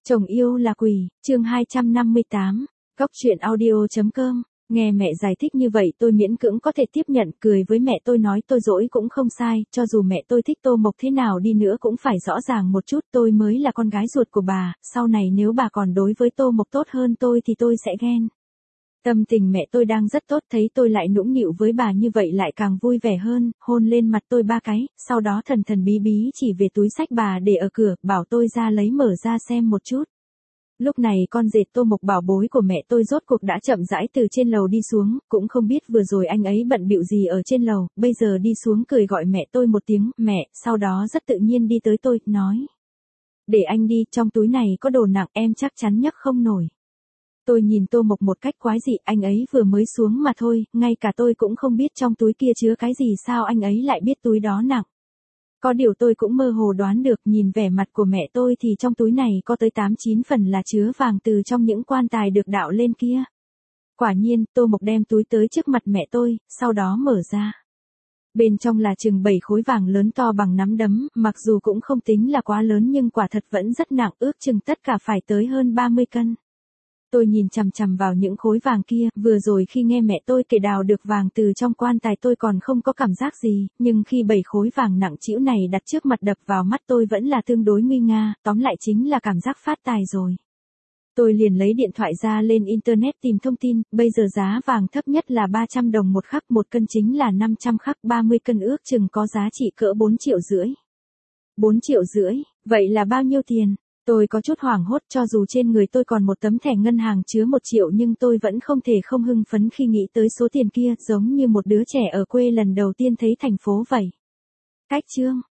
Chồng yêu là quỷ, chương 258, Góc truyện audio.com. Nghe mẹ giải thích như vậy tôi miễn cưỡng có thể tiếp nhận, cười với mẹ tôi nói tôi dỗi cũng không sai, cho dù mẹ tôi thích Tô Mộc thế nào đi nữa cũng phải rõ ràng một chút, tôi mới là con gái ruột của bà, sau này nếu bà còn đối với Tô Mộc tốt hơn tôi thì tôi sẽ ghen. Tâm tình mẹ tôi đang rất tốt, thấy tôi lại nũng nịu với bà như vậy lại càng vui vẻ hơn, hôn lên mặt tôi 3 cái, sau đó thần thần bí bí chỉ về túi xách bà để ở cửa, bảo tôi ra lấy mở ra xem một chút. Lúc này con dệt Tô Mộc bảo bối của mẹ tôi rốt cuộc đã chậm rãi từ trên lầu đi xuống, cũng không biết vừa rồi anh ấy bận bịu gì ở trên lầu, bây giờ đi xuống cười gọi mẹ tôi một tiếng, mẹ, sau đó rất tự nhiên đi tới tôi, nói. Để anh đi, trong túi này có đồ nặng em chắc chắn nhấc không nổi. Tôi nhìn Tô Mộc một cách quái dị, anh ấy vừa mới xuống mà thôi, ngay cả tôi cũng không biết trong túi kia chứa cái gì, sao anh ấy lại biết túi đó nặng. Có điều tôi cũng mơ hồ đoán được, nhìn vẻ mặt của mẹ tôi thì trong túi này có tới 8-9 phần là chứa vàng từ trong những quan tài được đạo lên kia. Quả nhiên, Tô Mộc đem túi tới trước mặt mẹ tôi, sau đó mở ra. Bên trong là chừng 7 khối vàng lớn to bằng nắm đấm, mặc dù cũng không tính là quá lớn nhưng quả thật vẫn rất nặng, ước chừng tất cả phải tới hơn 30 cân. Tôi nhìn chằm chằm vào những khối vàng kia, vừa rồi khi nghe mẹ tôi kể đào được vàng từ trong quan tài tôi còn không có cảm giác gì, nhưng khi 7 khối vàng nặng trĩu này đặt trước mặt đập vào mắt tôi vẫn là tương đối nguy nga, tóm lại chính là cảm giác phát tài rồi. Tôi liền lấy điện thoại ra lên internet tìm thông tin, bây giờ giá vàng thấp nhất là 300 đồng một khắc, 1 cân chính là 500 khắc, 30 cân ước chừng có giá trị cỡ 4,5 triệu. 4,5 triệu, vậy là bao nhiêu tiền? Tôi có chút hoảng hốt, cho dù trên người tôi còn một tấm thẻ ngân hàng chứa 1 triệu nhưng tôi vẫn không thể không hưng phấn khi nghĩ tới số tiền kia, giống như một đứa trẻ ở quê lần đầu tiên thấy thành phố vậy. Cách chương.